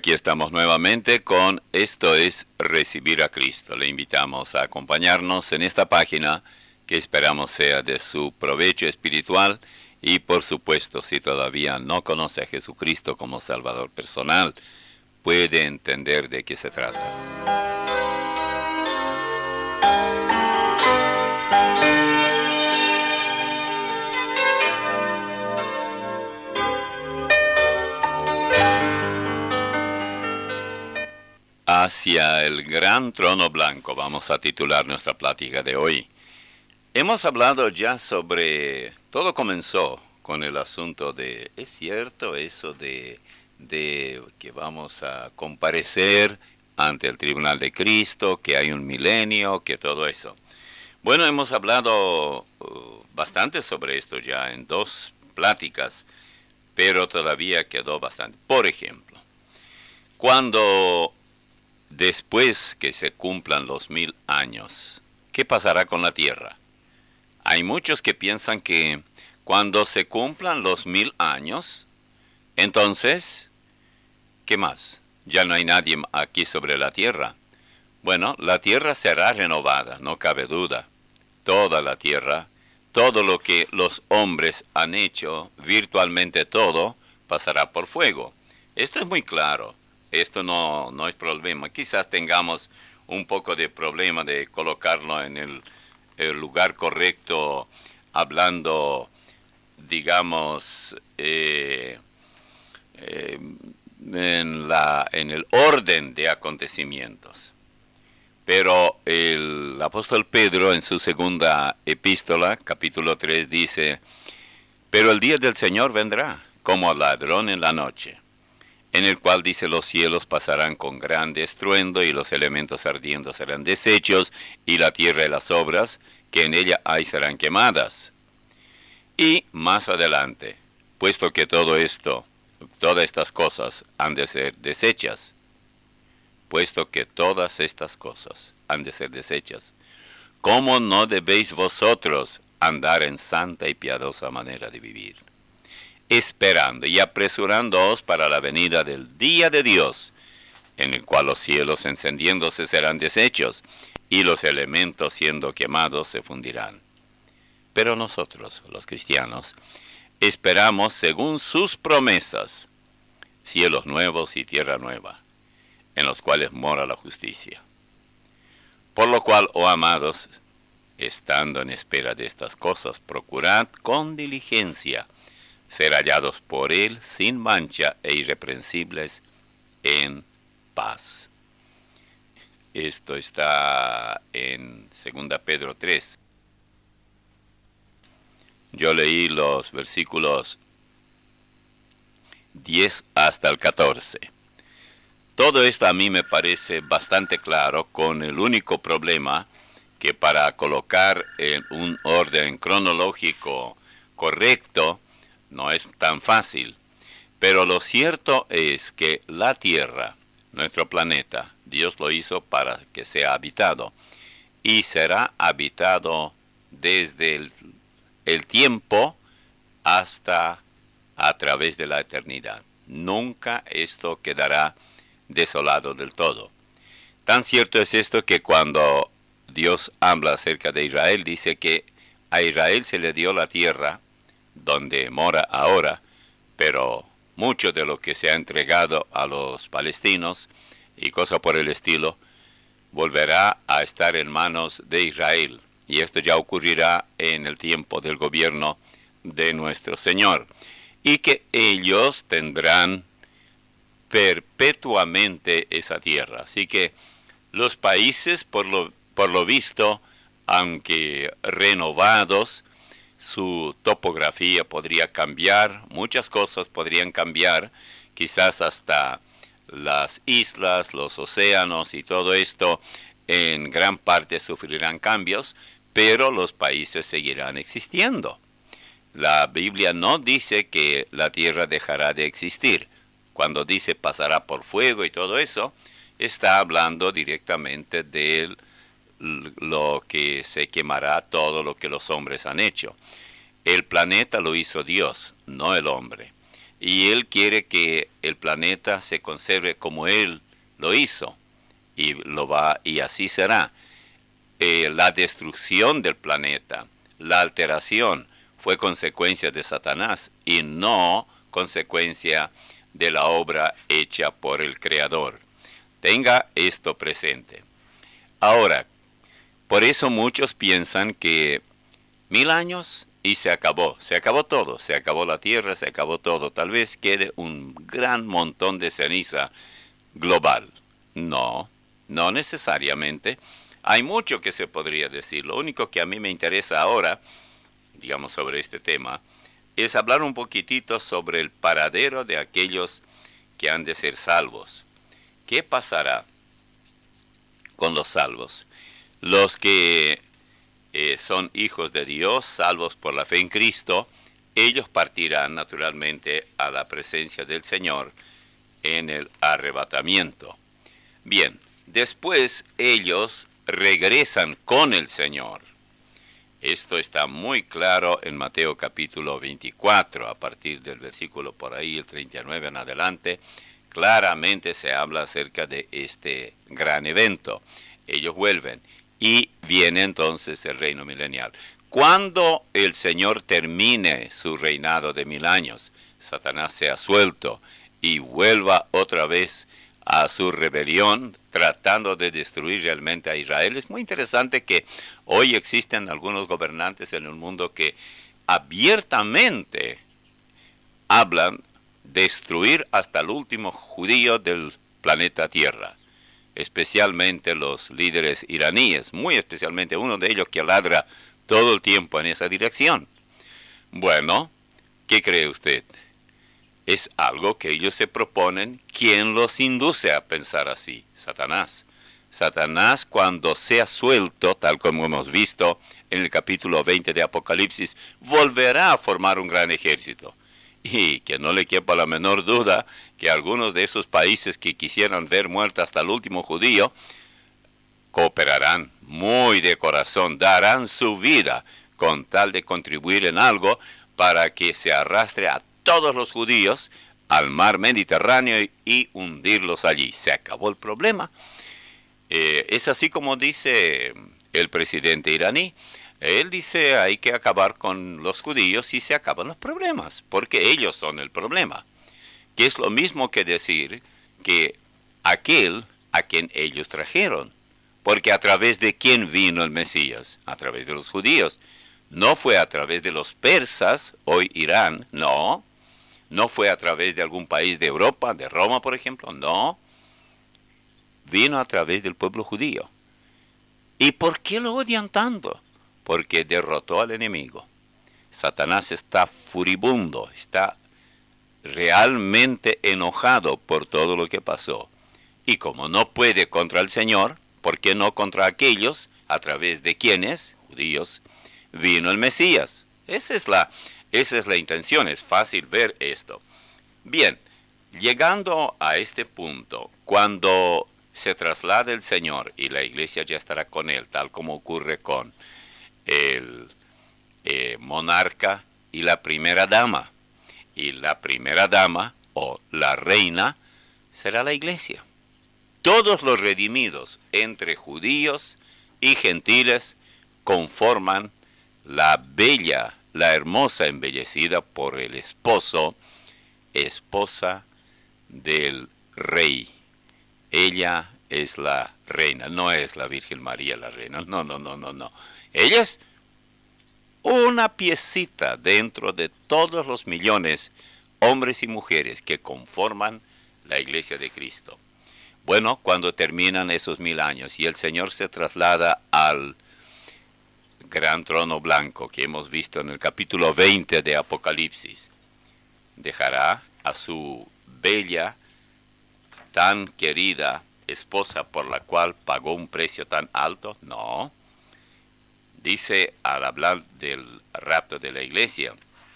Aquí estamos nuevamente con Esto es Recibir a Cristo. Le invitamos a acompañarnos en esta página que esperamos sea de su provecho espiritual y por supuesto si todavía no conoce a Jesucristo como Salvador personal, puede entender de qué se trata. Hacia el gran trono blanco vamos a titular nuestra plática de hoy. Hemos hablado ya sobre... Todo comenzó con el asunto de... ¿Es cierto eso de que vamos a comparecer ante el tribunal de Cristo, que hay un milenio, que todo eso? Bueno, hemos hablado bastante sobre esto ya en 2 pláticas, pero todavía quedó bastante. Por ejemplo, cuando... Después que se cumplan los 1000 años, ¿qué pasará con la tierra? Hay muchos que piensan que cuando se cumplan los 1000 años, entonces, ¿qué más? Ya no hay nadie aquí sobre la tierra. Bueno, la tierra será renovada, no cabe duda. Toda la tierra, todo lo que los hombres han hecho, virtualmente todo, pasará por fuego. Esto es muy claro. Esto no es problema. Quizás tengamos un poco de problema de colocarlo en el lugar correcto, hablando, digamos, en el orden de acontecimientos. Pero el apóstol Pedro en su segunda epístola, capítulo 3, dice, «Pero el día del Señor vendrá, como ladrón en la noche, en el cual dice los cielos pasarán con grande estruendo y los elementos ardiendo serán deshechos y la tierra y las obras que en ella hay serán quemadas». Y más adelante, puesto que todo esto, todas estas cosas han de ser deshechas, puesto que todas estas cosas han de ser deshechas, ¿cómo no debéis vosotros andar en santa y piadosa manera de vivir? Esperando y apresurándoos para la venida del día de Dios, en el cual los cielos encendiéndose serán deshechos, y los elementos siendo quemados se fundirán. Pero nosotros, los cristianos, esperamos según sus promesas, cielos nuevos y tierra nueva, en los cuales mora la justicia. Por lo cual, oh amados, estando en espera de estas cosas, procurad con diligencia ser hallados por Él sin mancha e irreprensibles en paz. Esto está en 2 Pedro 3. Yo leí los versículos 10 hasta el 14. Todo esto a mí me parece bastante claro, con el único problema que para colocar en un orden cronológico correcto, no es tan fácil, pero lo cierto es que la Tierra, nuestro planeta, Dios lo hizo para que sea habitado, y será habitado desde el tiempo hasta a través de la eternidad. Nunca esto quedará desolado del todo. Tan cierto es esto que cuando Dios habla acerca de Israel, dice que a Israel se le dio la tierra donde mora ahora, pero mucho de lo que se ha entregado a los palestinos y cosas por el estilo, volverá a estar en manos de Israel. Y esto ya ocurrirá en el tiempo del gobierno de nuestro Señor. Y que ellos tendrán perpetuamente esa tierra. Así que los países, por lo visto, aunque renovados, su topografía podría cambiar, muchas cosas podrían cambiar, quizás hasta las islas, los océanos y todo esto en gran parte sufrirán cambios, pero los países seguirán existiendo. La Biblia no dice que la tierra dejará de existir. Cuando dice pasará por fuego y todo eso, está hablando directamente de lo que se quemará, todo lo que los hombres han hecho. El planeta lo hizo Dios, no el hombre. y Él quiere que el planeta se conserve como Él lo hizo, y así será. La destrucción del planeta, la alteración, fue consecuencia de Satanás y no consecuencia de la obra hecha por el Creador. Tenga esto presente. Ahora, por eso muchos piensan que 1000 años y se acabó todo, se acabó la tierra, se acabó todo. Tal vez quede un gran montón de ceniza global. No, no necesariamente. Hay mucho que se podría decir. Lo único que a mí me interesa ahora, digamos, sobre este tema, es hablar un poquitito sobre el paradero de aquellos que han de ser salvos. ¿Qué pasará con los salvos? Los que son hijos de Dios, salvos por la fe en Cristo, ellos partirán naturalmente a la presencia del Señor en el arrebatamiento. Bien, después ellos regresan con el Señor. Esto está muy claro en Mateo capítulo 24, a partir del versículo por ahí, el 39 en adelante. Claramente se habla acerca de este gran evento. Ellos vuelven y viene entonces el reino milenial. Cuando el Señor termine su reinado de 1000 años, Satanás sea suelto y vuelva otra vez a su rebelión, tratando de destruir realmente a Israel. Es muy interesante que hoy existen algunos gobernantes en el mundo que abiertamente hablan de destruir hasta el último judío del planeta Tierra, especialmente los líderes iraníes, muy especialmente uno de ellos que ladra todo el tiempo en esa dirección. Bueno, ¿qué cree usted? Es algo que ellos se proponen. ¿Quién los induce a pensar así? Satanás. Satanás, cuando sea suelto, tal como hemos visto en el capítulo 20 de Apocalipsis, volverá a formar un gran ejército. Y que no le quepa la menor duda que algunos de esos países que quisieran ver muerto hasta el último judío, cooperarán muy de corazón, darán su vida con tal de contribuir en algo para que se arrastre a todos los judíos al mar Mediterráneo y hundirlos allí. Se acabó el problema. Es así como dice el presidente iraní. Él dice hay que acabar con los judíos y se acaban los problemas, porque ellos son el problema. Que es lo mismo que decir que aquel a quien ellos trajeron. Porque a través de quién vino el Mesías, a través de los judíos. No fue a través de los persas, hoy Irán, no. No fue a través de algún país de Europa, de Roma, por ejemplo, no. Vino a través del pueblo judío. ¿Y por qué lo odian tanto? Porque derrotó al enemigo. Satanás está furibundo, está realmente enojado por todo lo que pasó. Y como no puede contra el Señor, ¿por qué no contra aquellos a través de quienes, judíos, vino el Mesías? Esa es la intención, es fácil ver esto. Bien, llegando a este punto, cuando se traslade el Señor y la iglesia ya estará con Él, tal como ocurre con el monarca y la primera dama. Y la primera dama, o la reina, será la iglesia. Todos los redimidos entre judíos y gentiles conforman la bella, la hermosa embellecida por el esposo, esposa del rey. Ella es la reina, no es la Virgen María la reina, no. Ella es una piecita dentro de todos los millones, hombres y mujeres que conforman la iglesia de Cristo. Bueno, cuando terminan esos 1000 años y el Señor se traslada al gran trono blanco que hemos visto en el capítulo 20 de Apocalipsis, ¿dejará a su bella, tan querida esposa por la cual pagó un precio tan alto? No. Dice al hablar del rapto de la iglesia,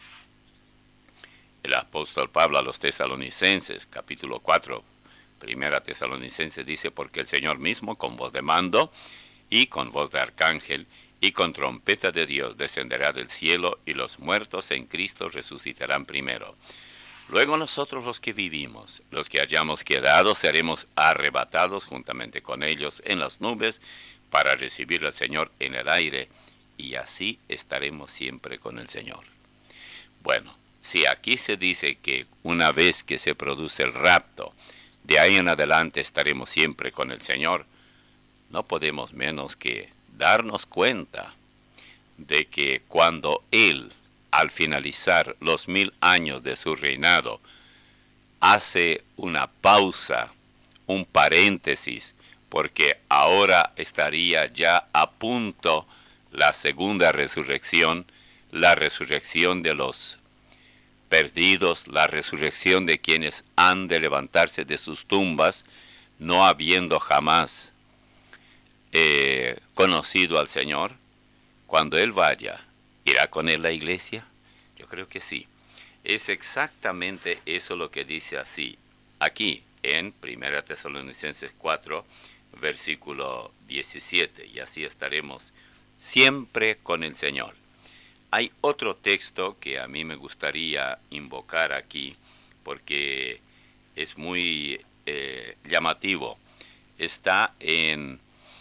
el apóstol Pablo a los tesalonicenses, capítulo 4, primera Tesalonicenses, dice, porque el Señor mismo con voz de mando y con voz de arcángel y con trompeta de Dios descenderá del cielo y los muertos en Cristo resucitarán primero. Luego nosotros los que vivimos, los que hayamos quedado, seremos arrebatados juntamente con ellos en las nubes para recibir al Señor en el aire, y así estaremos siempre con el Señor. Bueno, si aquí se dice que una vez que se produce el rapto, de ahí en adelante estaremos siempre con el Señor, no podemos menos que darnos cuenta de que cuando Él, al finalizar los 1000 años de su reinado, hace una pausa, un paréntesis, porque ahora estaría ya a punto la segunda resurrección, la resurrección de los perdidos, la resurrección de quienes han de levantarse de sus tumbas, no habiendo jamás conocido al Señor. Cuando Él vaya, ¿irá con Él la iglesia? Yo creo que sí. Es exactamente eso lo que dice así, aquí en 1 Tesalonicenses 4, versículo 17, y así estaremos siempre con el Señor. Hay otro texto que a mí me gustaría invocar aquí, porque es muy llamativo. Está en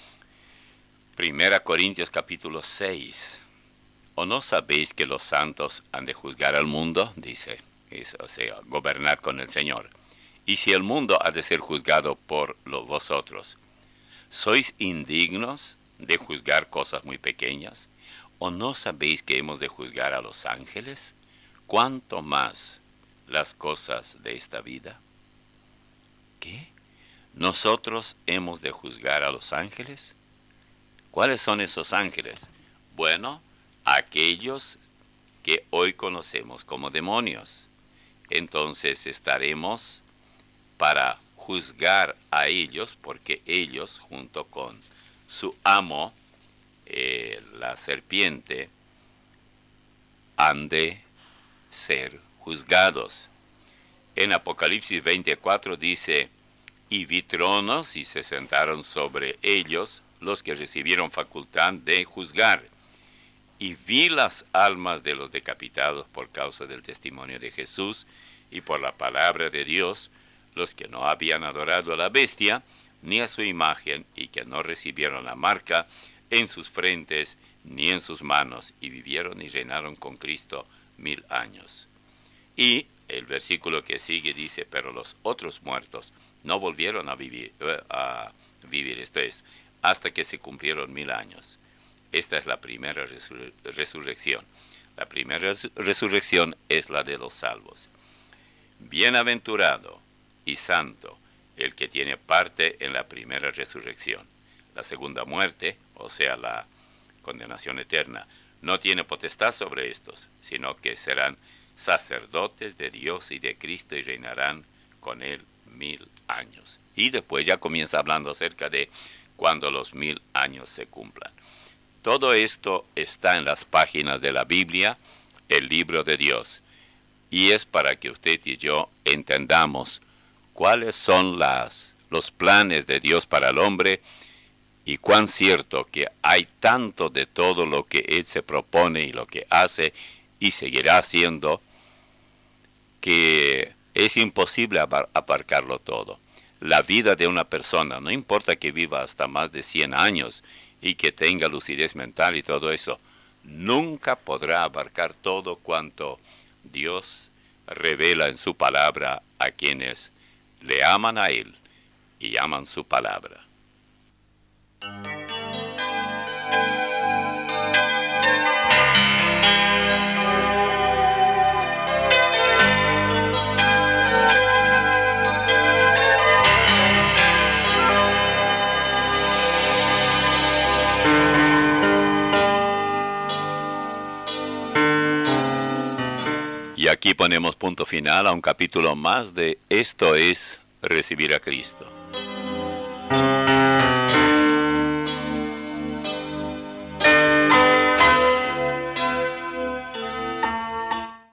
1 Corintios capítulo 6. ¿O no sabéis que los santos han de juzgar al mundo? Dice, o sea, gobernar con el Señor. Y si el mundo ha de ser juzgado por vosotros, ¿sois indignos de juzgar cosas muy pequeñas? ¿O no sabéis que hemos de juzgar a los ángeles? ¿Cuánto más las cosas de esta vida? ¿Qué? ¿Nosotros hemos de juzgar a los ángeles? ¿Cuáles son esos ángeles? Bueno, aquellos que hoy conocemos como demonios. Entonces estaremos para juzgar a ellos, porque ellos, junto con su amo, la serpiente, han de ser juzgados. En Apocalipsis 24 dice, y vi tronos y se sentaron sobre ellos los que recibieron facultad de juzgar. Y vi las almas de los decapitados por causa del testimonio de Jesús y por la palabra de Dios, los que no habían adorado a la bestia ni a su imagen y que no recibieron la marca en sus frentes ni en sus manos, y vivieron y reinaron con Cristo 1000 años. Y el versículo que sigue dice, pero los otros muertos no volvieron a vivir, esto es, hasta que se cumplieron 1000 años. Esta es la primera resurrección. La primera resurrección es la de los salvos. Bienaventurado y santo el que tiene parte en la primera resurrección. La segunda muerte, o sea, la condenación eterna, no tiene potestad sobre estos, sino que serán sacerdotes de Dios y de Cristo y reinarán con Él 1000 años. Y después ya comienza hablando acerca de cuando los 1000 años se cumplan. Todo esto está en las páginas de la Biblia, el libro de Dios, y es para que usted y yo entendamos cuáles son los planes de Dios para el hombre y cuán cierto que hay tanto de todo lo que Él se propone y lo que hace y seguirá haciendo, que es imposible abarcarlo todo. La vida de una persona, no importa que viva hasta más de 100 años y que tenga lucidez mental y todo eso, nunca podrá abarcar todo cuanto Dios revela en su palabra a quienes le aman a Él y aman su palabra. Y aquí ponemos punto final a un capítulo más de Esto es Recibir a Cristo.